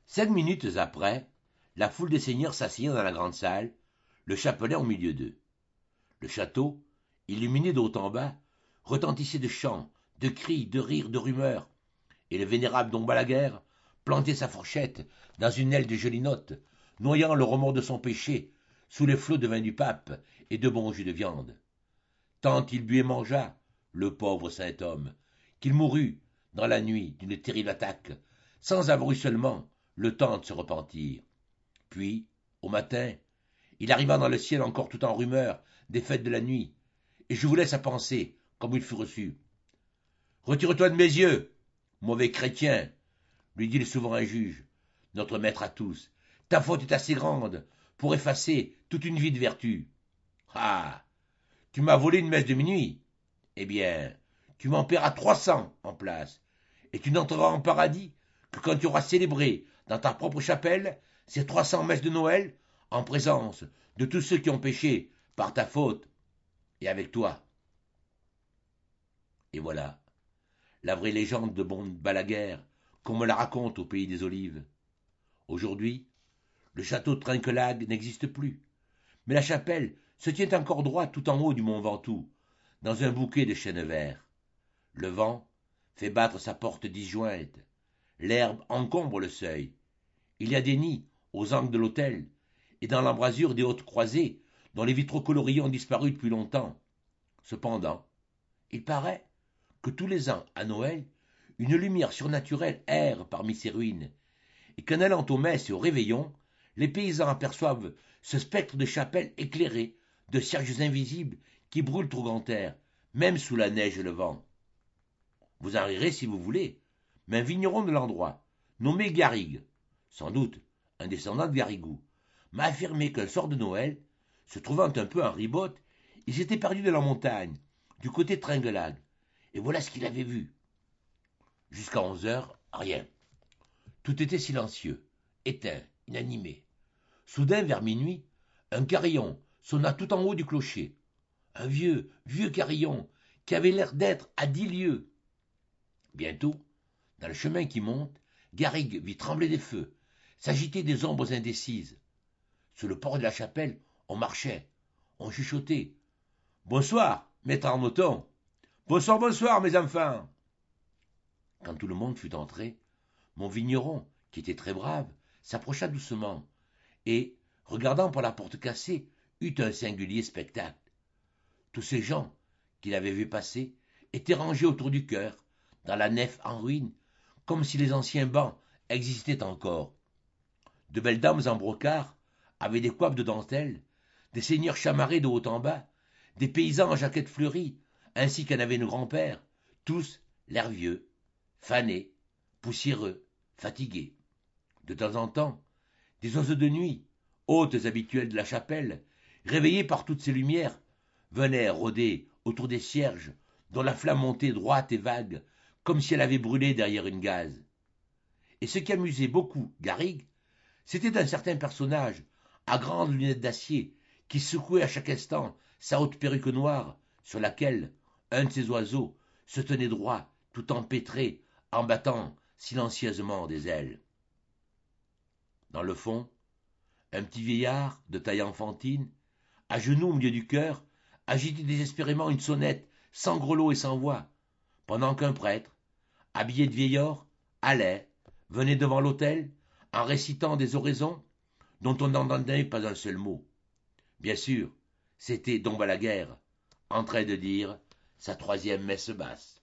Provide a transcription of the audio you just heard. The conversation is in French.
5 minutes après, la foule des seigneurs s'asseyant dans la grande salle, le chapelet au milieu d'eux. Le château, illuminé de haut en bas, retentissait de chants, de cris, de rires, de rumeurs, et le vénérable Dom Balaguer plantait sa fourchette dans une aile de gelinotte, noyant le remords de son péché sous les flots de vin du pape et de bons jus de viande. Tant il but et mangea, le pauvre saint homme, qu'il mourut dans la nuit d'une terrible attaque, sans avoir eu seulement le temps de se repentir. Puis, au matin, il arriva dans le ciel encore tout en rumeur des fêtes de la nuit, et je vous laisse à penser comme il fut reçu. Retire-toi de mes yeux, mauvais chrétien, lui dit le souverain juge, notre maître à tous. Ta faute est assez grande pour effacer toute une vie de vertu. Ah, tu m'as volé une messe de minuit. Eh bien, tu m'en paieras 300 en place, et tu n'entreras en paradis que quand tu auras célébré dans ta propre chapelle ces 300 messes de Noël en présence de tous ceux qui ont péché par ta faute et avec toi. Et voilà, la vraie légende de Dom Balaguer, qu'on me la raconte au pays des Olives. Aujourd'hui, le château de Trinquelague n'existe plus, mais la chapelle se tient encore droite tout en haut du mont Ventoux, dans un bouquet de chênes verts. Le vent fait battre sa porte disjointe, l'herbe encombre le seuil. Il y a des nids aux angles de l'autel, et dans l'embrasure des hautes croisées, dont les vitraux coloriés ont disparu depuis longtemps. Cependant, il paraît que tous les ans, à Noël, une lumière surnaturelle erre parmi ces ruines, et qu'en allant aux messes et au réveillon, les paysans aperçoivent ce spectre de chapelle éclairé de cierges invisibles qui brûlent au grand air, même sous la neige et le vent. Vous en rirez si vous voulez, mais un vigneron de l'endroit, nommé Garrigue, sans doute un descendant de Garrigou, m'a affirmé qu'un soir de Noël, se trouvant un peu en ribote, il s'était perdu dans la montagne, du côté de Trinquelague, et voilà ce qu'il avait vu. Jusqu'à 11 heures, rien. Tout était silencieux, éteint, inanimé. Soudain, vers minuit, un carillon sonna tout en haut du clocher. Un vieux, vieux carillon, qui avait l'air d'être à 10 lieues. Bientôt, dans le chemin qui monte, Garrigue vit trembler des feux, s'agiter des ombres indécises. Sous le port de la chapelle, on marchait, on chuchotait. « Bonsoir, maître Arnoton. Bonsoir, bonsoir, mes enfants. » Quand tout le monde fut entré, mon vigneron, qui était très brave, s'approcha doucement, et, regardant par la porte cassée, eut un singulier spectacle. Tous ces gens qu'il avait vus passer étaient rangés autour du chœur, dans la nef en ruine, comme si les anciens bancs existaient encore. De belles dames en brocart, avec des coiffes de dentelle, des seigneurs chamarrés de haut en bas, des paysans en jaquettes fleuries, ainsi qu'en avait nos grands-pères, tous l'air vieux, fanés, poussiéreux, fatigués. De temps en temps, des oiseaux de nuit, hôtes habituels de la chapelle, réveillés par toutes ces lumières, venaient rôder autour des cierges, dont la flamme montait droite et vague, comme si elle avait brûlé derrière une gaze. Et ce qui amusait beaucoup Garrigue, c'était un certain personnage, à grandes lunettes d'acier, qui secouait à chaque instant sa haute perruque noire, sur laquelle un de ces oiseaux se tenait droit, tout empêtré, en battant silencieusement des ailes. Dans le fond, un petit vieillard, de taille enfantine, à genoux au milieu du chœur, agitait désespérément une sonnette sans grelot et sans voix, pendant qu'un prêtre, habillé de vieil or, allait, venait devant l'autel, en récitant des oraisons dont on n'entendait pas un seul mot. Bien sûr, c'était Dom Balaguer, en train de dire sa troisième messe basse.